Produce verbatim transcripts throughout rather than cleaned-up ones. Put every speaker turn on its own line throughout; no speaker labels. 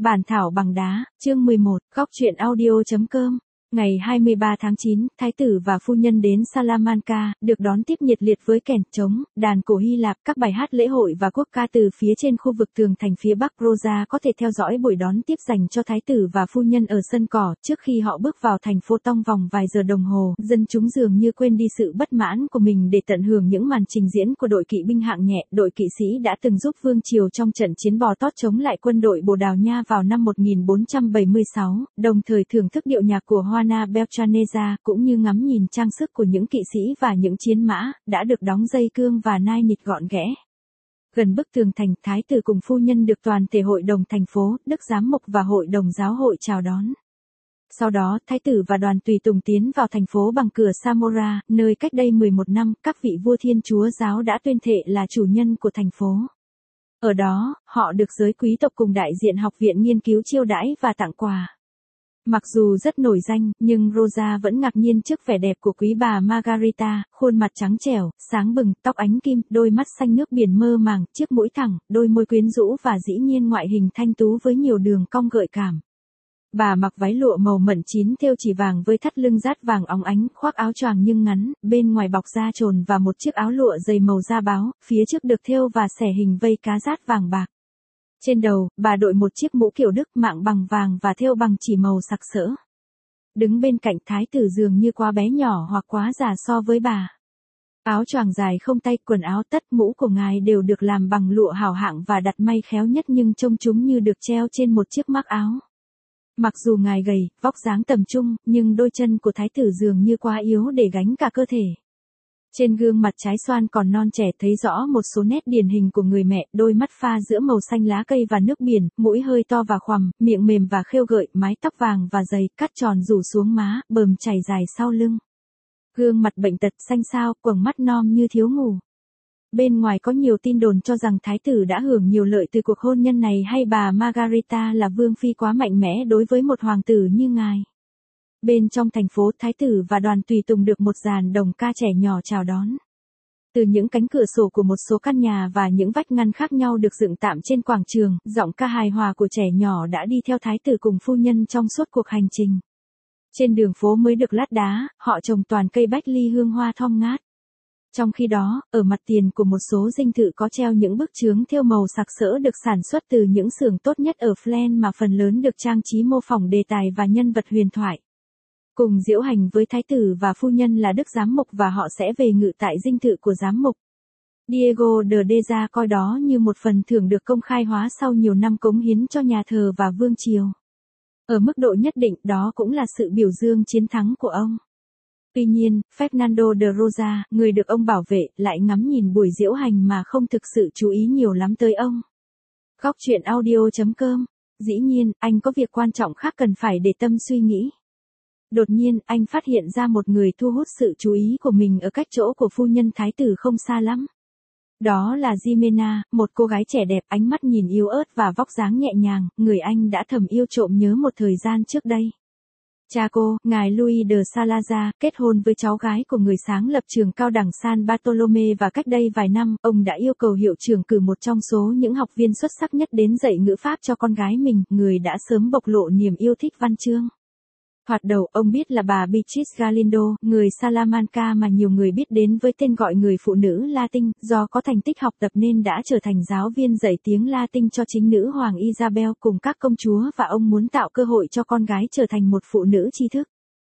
Bản thảo bằng đá, chương mười một, góc truyện audio.com. Ngày hai mươi ba tháng chín, Thái tử và phu nhân đến Salamanca, được đón tiếp nhiệt liệt với kèn, trống, đàn cổ Hy Lạp, các bài hát lễ hội và quốc ca từ phía trên khu vực tường thành phía Bắc. Rosa có thể theo dõi buổi đón tiếp dành cho Thái tử và phu nhân ở sân cỏ. Trước khi họ bước vào thành phố trong vòng vài giờ đồng hồ, dân chúng dường như quên đi sự bất mãn của mình để tận hưởng những màn trình diễn của đội kỵ binh hạng nhẹ. Đội kỵ sĩ đã từng giúp vương triều trong trận chiến Bò Tót chống lại quân đội Bồ Đào Nha vào năm một nghìn bốn trăm bảy mươi sáu, đồng thời thưởng thức điệu nhạc của Juana Beltraneza, cũng như ngắm nhìn trang sức của những kỵ sĩ và những chiến mã, đã được đóng dây cương và nai nịt gọn ghẽ. Gần bức tường thành, Thái tử cùng phu nhân được toàn thể hội đồng thành phố, đức giám mục và hội đồng giáo hội chào đón. Sau đó, Thái tử và đoàn tùy tùng tiến vào thành phố bằng cửa Samora, nơi cách đây mười một năm, các vị vua Thiên Chúa giáo đã tuyên thệ là chủ nhân của thành phố. Ở đó, họ được giới quý tộc cùng đại diện học viện nghiên cứu chiêu đãi và tặng quà. Mặc dù rất nổi danh, nhưng Rosa vẫn ngạc nhiên trước vẻ đẹp của quý bà Margarita, khuôn mặt trắng trẻo, sáng bừng, tóc ánh kim, đôi mắt xanh nước biển mơ màng, chiếc mũi thẳng, đôi môi quyến rũ và dĩ nhiên ngoại hình thanh tú với nhiều đường cong gợi cảm. Bà mặc váy lụa màu mận chín thêu chỉ vàng với thắt lưng dát vàng óng ánh, khoác áo choàng nhưng ngắn, bên ngoài bọc da trồn và một chiếc áo lụa dày màu da báo, phía trước được thêu và xẻ hình vây cá dát vàng bạc. Trên đầu, bà đội một chiếc mũ kiểu Đức mạng bằng vàng và thêu bằng chỉ màu sặc sỡ. Đứng bên cạnh Thái tử dường như quá bé nhỏ hoặc quá già so với bà. Áo choàng dài không tay, quần áo tất, mũ của ngài đều được làm bằng lụa hảo hạng và đặt may khéo nhất, nhưng trông chúng như được treo trên một chiếc mác áo. Mặc dù ngài gầy, vóc dáng tầm trung, nhưng đôi chân của Thái tử dường như quá yếu để gánh cả cơ thể. Trên gương mặt trái xoan còn non trẻ thấy rõ một số nét điển hình của người mẹ, đôi mắt pha giữa màu xanh lá cây và nước biển, mũi hơi to và khoằm, miệng mềm và khêu gợi, mái tóc vàng và dày, cắt tròn rủ xuống má, bờm chảy dài sau lưng. Gương mặt bệnh tật, xanh xao, quầng mắt non như thiếu ngủ. Bên ngoài có nhiều tin đồn cho rằng Thái tử đã hưởng nhiều lợi từ cuộc hôn nhân này, hay bà Margarita là vương phi quá mạnh mẽ đối với một hoàng tử như ngài. Bên trong thành phố, Thái tử và đoàn tùy tùng được một dàn đồng ca trẻ nhỏ chào đón. Từ những cánh cửa sổ của một số căn nhà và những vách ngăn khác nhau được dựng tạm trên quảng trường, giọng ca hài hòa của trẻ nhỏ đã đi theo Thái tử cùng phu nhân trong suốt cuộc hành trình. Trên đường phố mới được lát đá, họ trồng toàn cây bách ly hương hoa thơm ngát. Trong khi đó, ở mặt tiền của một số dinh thự có treo những bức chướng thêu màu sặc sỡ được sản xuất từ những xưởng tốt nhất ở Flen, mà phần lớn được trang trí mô phỏng đề tài và nhân vật huyền thoại. Cùng diễu hành với Thái tử và phu nhân là đức giám mục, và họ sẽ về ngự tại dinh thự của giám mục. Diego de Deza coi đó như một phần thưởng được công khai hóa sau nhiều năm cống hiến cho nhà thờ và vương triều. Ở mức độ nhất định, đó cũng là sự biểu dương chiến thắng của ông. Tuy nhiên, Fernando de Rosa, người được ông bảo vệ, lại ngắm nhìn buổi diễu hành mà không thực sự chú ý nhiều lắm tới ông. Góc truyện audio.com. Dĩ nhiên, anh có việc quan trọng khác cần phải để tâm suy nghĩ. Đột nhiên, anh phát hiện ra một người thu hút sự chú ý của mình ở cách chỗ của phu nhân Thái tử không xa lắm. Đó là Jimena, một cô gái trẻ đẹp, ánh mắt nhìn yếu ớt và vóc dáng nhẹ nhàng, người anh đã thầm yêu trộm nhớ một thời gian trước đây. Cha cô, ngài Luis de Salazar, kết hôn với cháu gái của người sáng lập trường cao đẳng San Bartolome, và cách đây vài năm, ông đã yêu cầu hiệu trưởng cử một trong số những học viên xuất sắc nhất đến dạy ngữ pháp cho con gái mình, người đã sớm bộc lộ niềm yêu thích văn chương. Thoạt đầu, ông biết là bà Beatriz Galindo, người Salamanca mà nhiều người biết đến với tên gọi người phụ nữ Latin, do có thành tích học tập nên đã trở thành giáo viên dạy tiếng Latin cho chính nữ hoàng Isabel cùng các công chúa, và ông muốn tạo cơ hội cho con gái trở thành một phụ nữ tri thức.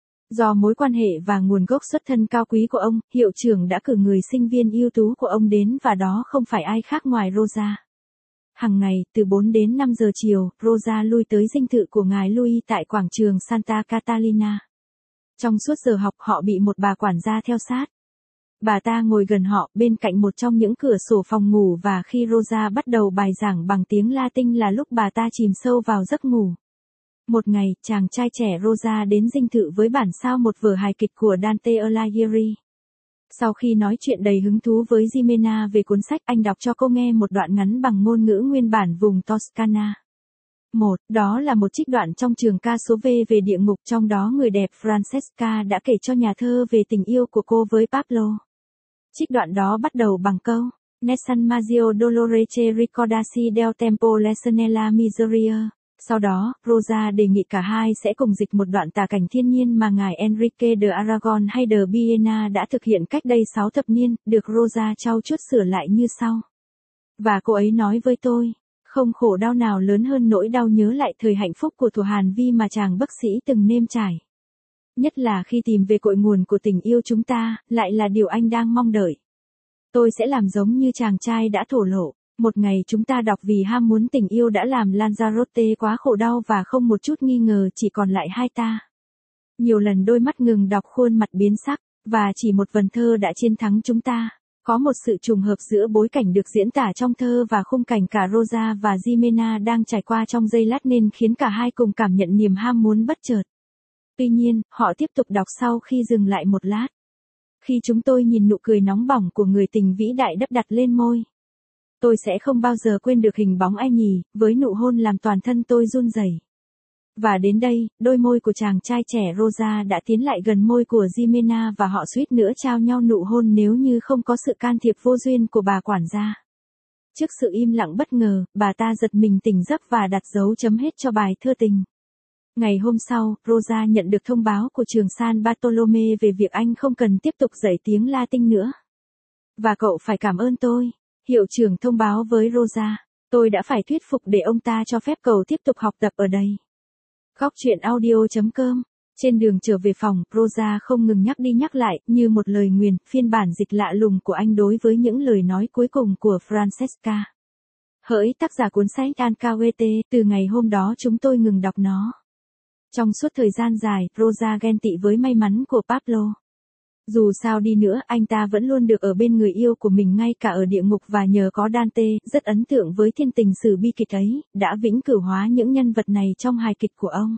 Do mối quan hệ và nguồn gốc xuất thân cao quý của ông, hiệu trưởng đã cử người sinh viên ưu tú của ông đến, và đó không phải ai khác ngoài Rosa. Hằng ngày, từ bốn đến năm giờ chiều, Rosa lui tới dinh thự của ngài Luis tại quảng trường Santa Catalina. Trong suốt giờ học, họ bị một bà quản gia theo sát. Bà ta ngồi gần họ, bên cạnh một trong những cửa sổ phòng ngủ, và khi Rosa bắt đầu bài giảng bằng tiếng Latin là lúc bà ta chìm sâu vào giấc ngủ. Một ngày, chàng trai trẻ Rosa đến dinh thự với bản sao một vở hài kịch của Dante Alighieri. Sau khi nói chuyện đầy hứng thú với Jimena về cuốn sách, anh đọc cho cô nghe một đoạn ngắn bằng ngôn ngữ nguyên bản vùng Toscana. Một, đó là một trích đoạn trong trường ca số V về địa ngục, trong đó người đẹp Francesca đã kể cho nhà thơ về tình yêu của cô với Pablo. Trích đoạn đó bắt đầu bằng câu, Nessun Maggio Dolore che ricordasi del tempo lessen la miseria. Sau đó, Rosa đề nghị cả hai sẽ cùng dịch một đoạn tả cảnh thiên nhiên mà ngài Enrique de Aragon hay de Viena đã thực hiện cách đây sáu thập niên, được Rosa trau chuốt sửa lại như sau. Và cô ấy nói với tôi, không khổ đau nào lớn hơn nỗi đau nhớ lại thời hạnh phúc của thuở Hàn Vi mà chàng bác sĩ từng nêm trải. Nhất là khi tìm về cội nguồn của tình yêu chúng ta, lại là điều anh đang mong đợi. Tôi sẽ làm giống như chàng trai đã thổ lộ. Một ngày chúng ta đọc vì ham muốn tình yêu đã làm Lanzarote quá khổ đau và không một chút nghi ngờ chỉ còn lại hai ta. Nhiều lần đôi mắt ngừng đọc khuôn mặt biến sắc, và chỉ một vần thơ đã chiến thắng chúng ta. Có một sự trùng hợp giữa bối cảnh được diễn tả trong thơ và khung cảnh cả Rosa và Jimena đang trải qua trong giây lát nên khiến cả hai cùng cảm nhận niềm ham muốn bất chợt. Tuy nhiên, họ tiếp tục đọc sau khi dừng lại một lát. Khi chúng tôi nhìn nụ cười nóng bỏng của người tình vĩ đại đắp đặt lên môi. Tôi sẽ không bao giờ quên được hình bóng anh nhì, với nụ hôn làm toàn thân tôi run rẩy. Và đến đây, đôi môi của chàng trai trẻ Rosa đã tiến lại gần môi của Jimena và họ suýt nữa trao nhau nụ hôn nếu như không có sự can thiệp vô duyên của bà quản gia. Trước sự im lặng bất ngờ, bà ta giật mình tỉnh giấc và đặt dấu chấm hết cho bài thơ tình. Ngày hôm sau, Rosa nhận được thông báo của trường San Bartolome về việc anh không cần tiếp tục dạy tiếng Latin nữa. Và cậu phải cảm ơn tôi. Hiệu trưởng thông báo với Rosa, tôi đã phải thuyết phục để ông ta cho phép cậu tiếp tục học tập ở đây. Góc truyện audio chấm com. Trên đường trở về phòng, Rosa không ngừng nhắc đi nhắc lại, như một lời nguyền, phiên bản dịch lạ lùng của anh đối với những lời nói cuối cùng của Francesca. Hỡi tác giả cuốn sách Alcahuete, từ ngày hôm đó chúng tôi ngừng đọc nó. Trong suốt thời gian dài, Rosa ghen tị với may mắn của Pablo. Dù sao đi nữa, anh ta vẫn luôn được ở bên người yêu của mình ngay cả ở địa ngục và nhờ có Dante, rất ấn tượng với thiên tình sử bi kịch ấy, đã vĩnh cửu hóa những nhân vật này trong hài kịch của ông.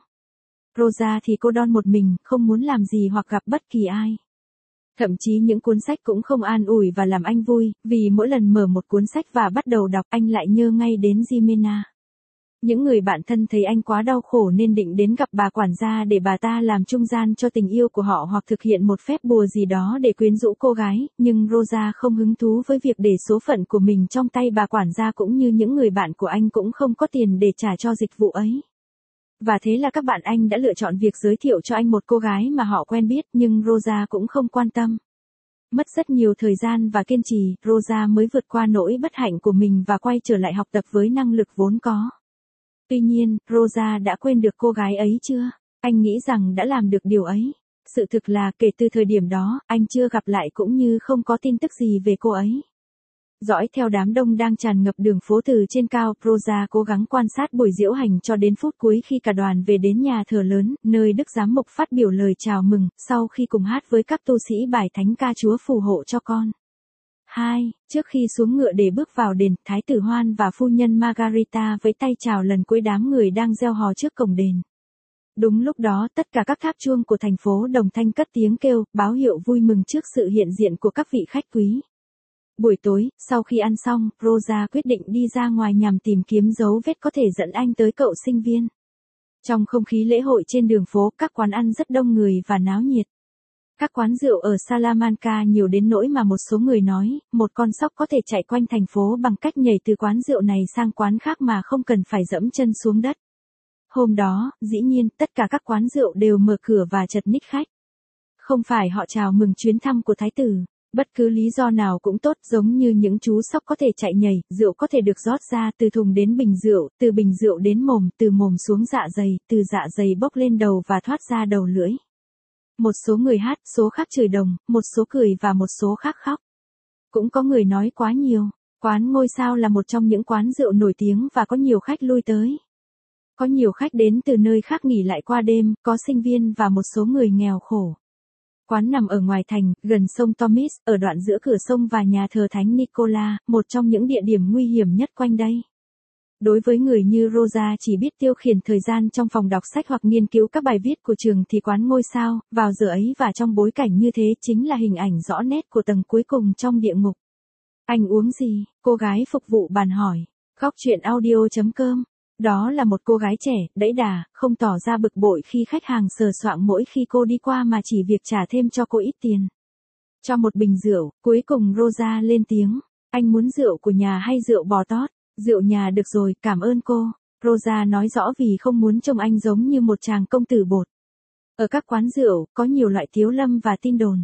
Rosa thì cô đơn một mình, không muốn làm gì hoặc gặp bất kỳ ai. Thậm chí những cuốn sách cũng không an ủi và làm anh vui, vì mỗi lần mở một cuốn sách và bắt đầu đọc anh lại nhớ ngay đến Jimena. Những người bạn thân thấy anh quá đau khổ nên định đến gặp bà quản gia để bà ta làm trung gian cho tình yêu của họ hoặc thực hiện một phép bùa gì đó để quyến rũ cô gái, nhưng Rosa không hứng thú với việc để số phận của mình trong tay bà quản gia cũng như những người bạn của anh cũng không có tiền để trả cho dịch vụ ấy. Và thế là các bạn anh đã lựa chọn việc giới thiệu cho anh một cô gái mà họ quen biết nhưng Rosa cũng không quan tâm. Mất rất nhiều thời gian và kiên trì, Rosa mới vượt qua nỗi bất hạnh của mình và quay trở lại học tập với năng lực vốn có. Tuy nhiên, Rosa đã quên được cô gái ấy chưa? Anh nghĩ rằng đã làm được điều ấy. Sự thực là kể từ thời điểm đó, anh chưa gặp lại cũng như không có tin tức gì về cô ấy. Dõi theo đám đông đang tràn ngập đường phố từ trên cao, Rosa cố gắng quan sát buổi diễu hành cho đến phút cuối khi cả đoàn về đến nhà thờ lớn, nơi Đức Giám mục phát biểu lời chào mừng, sau khi cùng hát với các tu sĩ bài thánh ca Chúa phù hộ cho con. hai. Trước khi xuống ngựa để bước vào đền, Thái tử Hoan và phu nhân Margarita với tay chào lần cuối đám người đang reo hò trước cổng đền. Đúng lúc đó, tất cả các tháp chuông của thành phố đồng thanh cất tiếng kêu, báo hiệu vui mừng trước sự hiện diện của các vị khách quý. Buổi tối, sau khi ăn xong, Rosa quyết định đi ra ngoài nhằm tìm kiếm dấu vết có thể dẫn anh tới cậu sinh viên. Trong không khí lễ hội trên đường phố, các quán ăn rất đông người và náo nhiệt. Các quán rượu ở Salamanca nhiều đến nỗi mà một số người nói, một con sóc có thể chạy quanh thành phố bằng cách nhảy từ quán rượu này sang quán khác mà không cần phải dẫm chân xuống đất. Hôm đó, dĩ nhiên, tất cả các quán rượu đều mở cửa và chật ních khách. Không phải họ chào mừng chuyến thăm của thái tử, bất cứ lý do nào cũng tốt, giống như những chú sóc có thể chạy nhảy, rượu có thể được rót ra từ thùng đến bình rượu, từ bình rượu đến mồm, từ mồm xuống dạ dày, từ dạ dày bốc lên đầu và thoát ra đầu lưỡi. Một số người hát, số khác chửi đồng, một số cười và một số khác khóc. Cũng có người nói quá nhiều. Quán Ngôi Sao là một trong những quán rượu nổi tiếng và có nhiều khách lui tới. Có nhiều khách đến từ nơi khác nghỉ lại qua đêm, có sinh viên và một số người nghèo khổ. Quán nằm ở ngoài thành, gần sông Tomis, ở đoạn giữa cửa sông và nhà thờ Thánh Nicola, một trong những địa điểm nguy hiểm nhất quanh đây. Đối với người như Rosa chỉ biết tiêu khiển thời gian trong phòng đọc sách hoặc nghiên cứu các bài viết của trường thì quán Ngôi Sao, vào giờ ấy và trong bối cảnh như thế chính là hình ảnh rõ nét của tầng cuối cùng trong địa ngục. Anh uống gì? Cô gái phục vụ bàn hỏi. Góc truyện audio chấm com. Đó là một cô gái trẻ, đẫy đà, không tỏ ra bực bội khi khách hàng sờ soạng mỗi khi cô đi qua mà chỉ việc trả thêm cho cô ít tiền. Cho một bình rượu, cuối cùng Rosa lên tiếng. Anh muốn rượu của nhà hay rượu bò tót? Rượu nhà được rồi, cảm ơn cô. Rosa nói rõ vì không muốn trông anh giống như một chàng công tử bột. Ở các quán rượu, có nhiều loại tiếu lâm và tin đồn.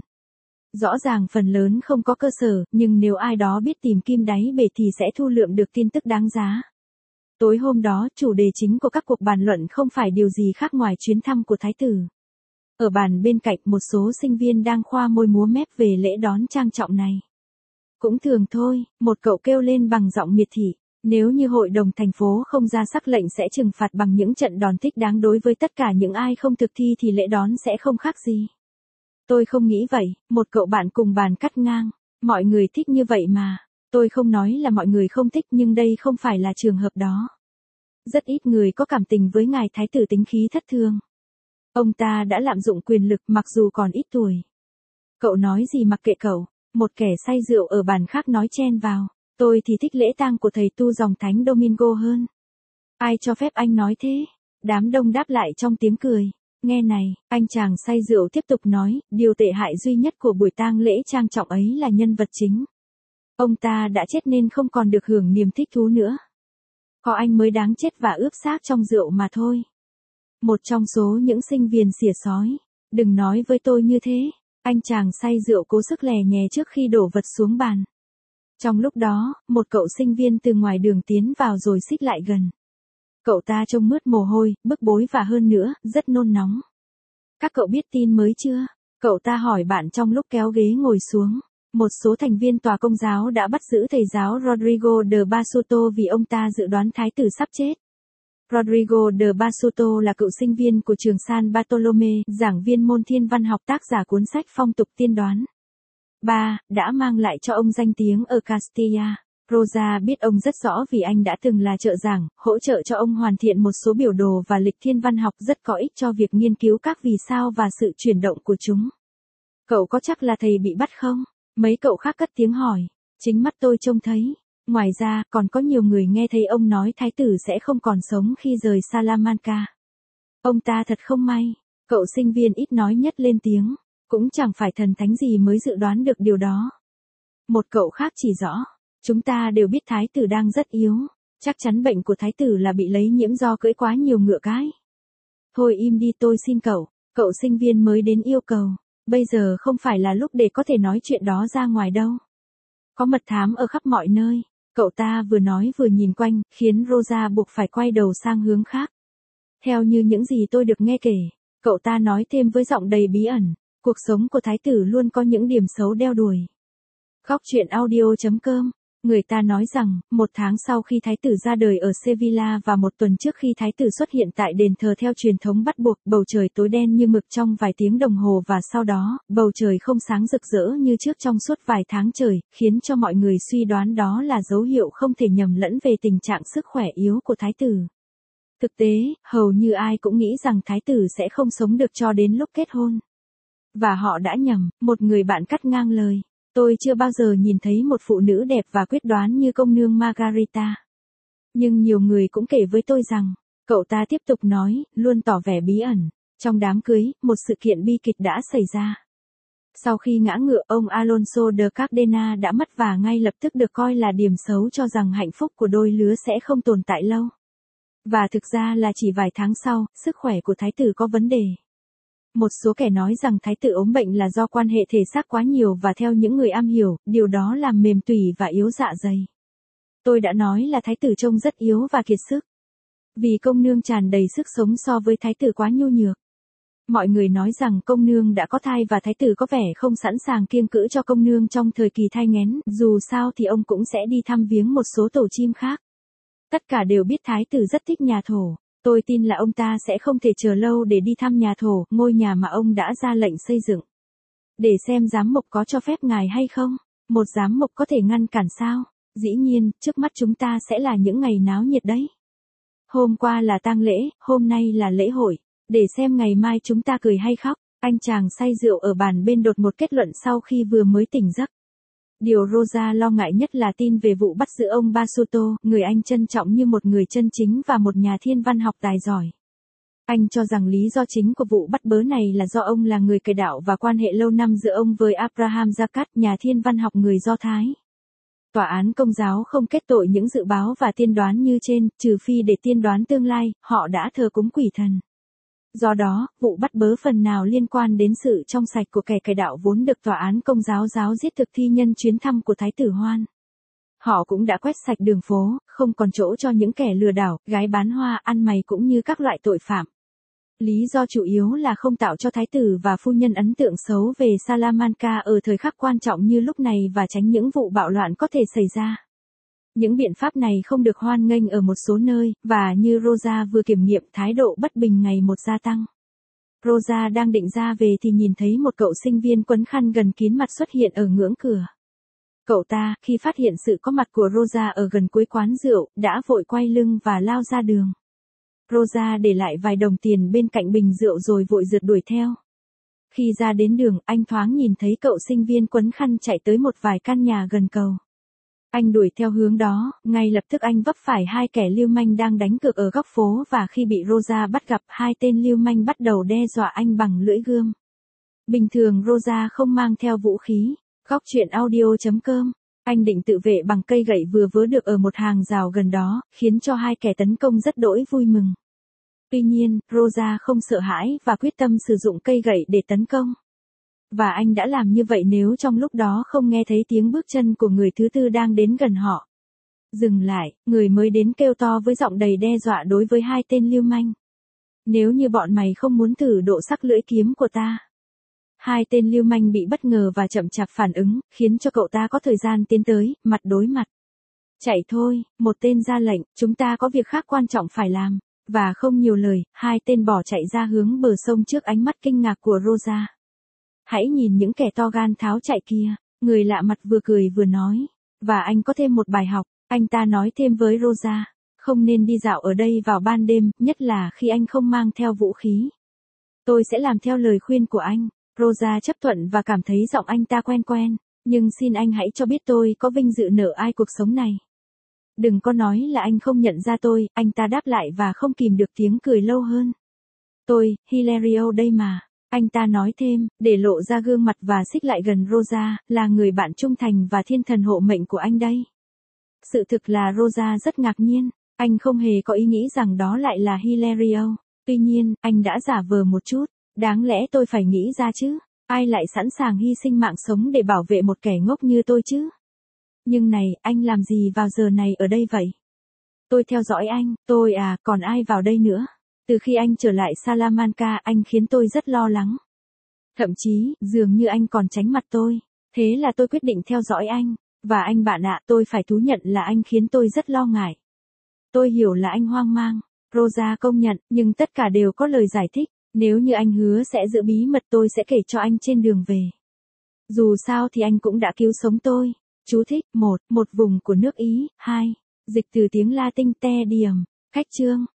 Rõ ràng phần lớn không có cơ sở, nhưng nếu ai đó biết tìm kim đáy bể thì sẽ thu lượm được tin tức đáng giá. Tối hôm đó, chủ đề chính của các cuộc bàn luận không phải điều gì khác ngoài chuyến thăm của thái tử. Ở bàn bên cạnh, một số sinh viên đang khoa môi múa mép về lễ đón trang trọng này. Cũng thường thôi, một cậu kêu lên bằng giọng miệt thị. Nếu như hội đồng thành phố không ra sắc lệnh sẽ trừng phạt bằng những trận đòn thích đáng đối với tất cả những ai không thực thi thì lễ đón sẽ không khác gì. Tôi không nghĩ vậy, một cậu bạn cùng bàn cắt ngang. Mọi người thích như vậy mà. Tôi không nói là mọi người không thích nhưng đây không phải là trường hợp đó. Rất ít người có cảm tình với ngài thái tử tính khí thất thường. Ông ta đã lạm dụng quyền lực mặc dù còn ít tuổi. Cậu nói gì mặc kệ cậu, một kẻ say rượu ở bàn khác nói chen vào. Tôi thì thích lễ tang của thầy tu dòng thánh Domingo hơn. Ai cho phép anh nói thế? Đám đông đáp lại trong tiếng cười. Nghe này, anh chàng say rượu tiếp tục nói, điều tệ hại duy nhất của buổi tang lễ trang trọng ấy là nhân vật chính. Ông ta đã chết nên không còn được hưởng niềm thích thú nữa. Có anh mới đáng chết và ướp xác trong rượu mà thôi. Một trong số những sinh viên xỉa sói. Đừng nói với tôi như thế. Anh chàng say rượu cố sức lè nhè trước khi đổ vật xuống bàn. Trong lúc đó, một cậu sinh viên từ ngoài đường tiến vào rồi xích lại gần. Cậu ta trông mướt mồ hôi, bức bối và hơn nữa, rất nôn nóng. Các cậu biết tin mới chưa? Cậu ta hỏi bạn trong lúc kéo ghế ngồi xuống. Một số thành viên tòa công giáo đã bắt giữ thầy giáo Rodrigo de Basuto vì ông ta dự đoán thái tử sắp chết. Rodrigo de Basuto là cựu sinh viên của trường San Bartolome, giảng viên môn thiên văn học, tác giả cuốn sách Phong tục tiên đoán. ba. Đã mang lại cho ông danh tiếng ở Castilla. Rosa biết ông rất rõ vì anh đã từng là trợ giảng, hỗ trợ cho ông hoàn thiện một số biểu đồ và lịch thiên văn học rất có ích cho việc nghiên cứu các vì sao và sự chuyển động của chúng. Cậu có chắc là thầy bị bắt không? Mấy cậu khác cất tiếng hỏi. Chính mắt tôi trông thấy. Ngoài ra, còn có nhiều người nghe thấy ông nói thái tử sẽ không còn sống khi rời Salamanca. Ông ta thật không may. Cậu sinh viên ít nói nhất lên tiếng. Cũng chẳng phải thần thánh gì mới dự đoán được điều đó. Một cậu khác chỉ rõ. Chúng ta đều biết thái tử đang rất yếu. Chắc chắn bệnh của thái tử là bị lấy nhiễm do cưỡi quá nhiều ngựa cái. Thôi im đi tôi xin cậu. Cậu sinh viên mới đến yêu cầu. Bây giờ không phải là lúc để có thể nói chuyện đó ra ngoài đâu. Có mật thám ở khắp mọi nơi. Cậu ta vừa nói vừa nhìn quanh, khiến Rosa buộc phải quay đầu sang hướng khác. Theo như những gì tôi được nghe kể, cậu ta nói thêm với giọng đầy bí ẩn. Cuộc sống của thái tử luôn có những điểm xấu đeo đuổi. Góc truyện audio chấm com. Người ta nói rằng, một tháng sau khi thái tử ra đời ở Sevilla và một tuần trước khi thái tử xuất hiện tại đền thờ theo truyền thống bắt buộc, bầu trời tối đen như mực trong vài tiếng đồng hồ và sau đó, bầu trời không sáng rực rỡ như trước trong suốt vài tháng trời, khiến cho mọi người suy đoán đó là dấu hiệu không thể nhầm lẫn về tình trạng sức khỏe yếu của thái tử. Thực tế, hầu như ai cũng nghĩ rằng thái tử sẽ không sống được cho đến lúc kết hôn. Và họ đã nhầm, một người bạn cắt ngang lời. Tôi chưa bao giờ nhìn thấy một phụ nữ đẹp và quyết đoán như công nương Margarita. Nhưng nhiều người cũng kể với tôi rằng, cậu ta tiếp tục nói, luôn tỏ vẻ bí ẩn. Trong đám cưới, một sự kiện bi kịch đã xảy ra. Sau khi ngã ngựa, ông Alonso de Cardena đã mất và ngay lập tức được coi là điểm xấu cho rằng hạnh phúc của đôi lứa sẽ không tồn tại lâu. Và thực ra là chỉ vài tháng sau, sức khỏe của thái tử có vấn đề. Một số kẻ nói rằng thái tử ốm bệnh là do quan hệ thể xác quá nhiều và theo những người am hiểu, điều đó làm mềm tủy và yếu dạ dày. Tôi đã nói là thái tử trông rất yếu và kiệt sức. Vì công nương tràn đầy sức sống so với thái tử quá nhu nhược. Mọi người nói rằng công nương đã có thai và thái tử có vẻ không sẵn sàng kiêng cữ cho công nương trong thời kỳ thai nghén, dù sao thì ông cũng sẽ đi thăm viếng một số tổ chim khác. Tất cả đều biết thái tử rất thích nhà thổ. Tôi tin là ông ta sẽ không thể chờ lâu để đi thăm nhà thổ, ngôi nhà mà ông đã ra lệnh xây dựng. Để xem giám mục có cho phép ngài hay không? Một giám mục có thể ngăn cản sao? Dĩ nhiên, trước mắt chúng ta sẽ là những ngày náo nhiệt đấy. Hôm qua là tang lễ, hôm nay là lễ hội. Để xem ngày mai chúng ta cười hay khóc. Anh chàng say rượu ở bàn bên đột một kết luận sau khi vừa mới tỉnh giấc. Điều Rosa lo ngại nhất là tin về vụ bắt giữ ông Basuto, người anh trân trọng như một người chân chính và một nhà thiên văn học tài giỏi. Anh cho rằng lý do chính của vụ bắt bớ này là do ông là người cải đạo và quan hệ lâu năm giữa ông với Abraham Jacat, nhà thiên văn học người Do Thái. Tòa án Công giáo không kết tội những dự báo và tiên đoán như trên, trừ phi để tiên đoán tương lai, họ đã thờ cúng quỷ thần. Do đó, vụ bắt bớ phần nào liên quan đến sự trong sạch của kẻ cải đạo vốn được tòa án Công giáo giáo giết thực thi nhân chuyến thăm của Thái tử Hoan. Họ cũng đã quét sạch đường phố, không còn chỗ cho những kẻ lừa đảo, gái bán hoa, ăn mày cũng như các loại tội phạm. Lý do chủ yếu là không tạo cho thái tử và phu nhân ấn tượng xấu về Salamanca ở thời khắc quan trọng như lúc này và tránh những vụ bạo loạn có thể xảy ra. Những biện pháp này không được hoan nghênh ở một số nơi, và như Rosa vừa kiểm nghiệm, thái độ bất bình ngày một gia tăng. Rosa đang định ra về thì nhìn thấy một cậu sinh viên quấn khăn gần kín mặt xuất hiện ở ngưỡng cửa. Cậu ta, khi phát hiện sự có mặt của Rosa ở gần cuối quán rượu, đã vội quay lưng và lao ra đường. Rosa để lại vài đồng tiền bên cạnh bình rượu rồi vội rượt đuổi theo. Khi ra đến đường, anh thoáng nhìn thấy cậu sinh viên quấn khăn chạy tới một vài căn nhà gần cầu. Anh đuổi theo hướng đó, ngay lập tức anh vấp phải hai kẻ lưu manh đang đánh cược ở góc phố và khi bị Rosa bắt gặp, hai tên lưu manh bắt đầu đe dọa anh bằng lưỡi gươm. Bình thường Rosa không mang theo vũ khí. Góc chuyện audio chấm com. Anh định tự vệ bằng cây gậy vừa vớ được ở một hàng rào gần đó, khiến cho hai kẻ tấn công rất đỗi vui mừng. Tuy nhiên, Rosa không sợ hãi và quyết tâm sử dụng cây gậy để tấn công. Và anh đã làm như vậy nếu trong lúc đó không nghe thấy tiếng bước chân của người thứ tư đang đến gần họ. Dừng lại, người mới đến kêu to với giọng đầy đe dọa đối với hai tên lưu manh. Nếu như bọn mày không muốn thử độ sắc lưỡi kiếm của ta. Hai tên lưu manh bị bất ngờ và chậm chạp phản ứng, khiến cho cậu ta có thời gian tiến tới, mặt đối mặt. Chạy thôi, một tên ra lệnh, chúng ta có việc khác quan trọng phải làm. Và không nhiều lời, hai tên bỏ chạy ra hướng bờ sông trước ánh mắt kinh ngạc của Rosa. Hãy nhìn những kẻ to gan tháo chạy kia, người lạ mặt vừa cười vừa nói. Và anh có thêm một bài học, anh ta nói thêm với Rosa. Không nên đi dạo ở đây vào ban đêm, nhất là khi anh không mang theo vũ khí. Tôi sẽ làm theo lời khuyên của anh. Rosa chấp thuận và cảm thấy giọng anh ta quen quen, nhưng xin anh hãy cho biết tôi có vinh dự nợ ai cuộc sống này. Đừng có nói là anh không nhận ra tôi, anh ta đáp lại và không kìm được tiếng cười lâu hơn. Tôi, Hilario đây mà, anh ta nói thêm, để lộ ra gương mặt và xích lại gần Rosa, là người bạn trung thành và thiên thần hộ mệnh của anh đây. Sự thực là Rosa rất ngạc nhiên, anh không hề có ý nghĩ rằng đó lại là Hilario. Tuy nhiên, anh đã giả vờ một chút. Đáng lẽ tôi phải nghĩ ra chứ, ai lại sẵn sàng hy sinh mạng sống để bảo vệ một kẻ ngốc như tôi chứ? Nhưng này, anh làm gì vào giờ này ở đây vậy? Tôi theo dõi anh, tôi à, còn ai vào đây nữa? Từ khi anh trở lại Salamanca, anh khiến tôi rất lo lắng. Thậm chí, dường như anh còn tránh mặt tôi. Thế là tôi quyết định theo dõi anh. Và anh bạn ạ, tôi phải thú nhận là anh khiến tôi rất lo ngại. Tôi hiểu là anh hoang mang. Rosa công nhận, nhưng tất cả đều có lời giải thích. Nếu như anh hứa sẽ giữ bí mật tôi sẽ kể cho anh trên đường về. Dù sao thì anh cũng đã cứu sống tôi. Chú thích, một, một vùng của nước Ý, hai, dịch từ tiếng Latin te diem, cách chương.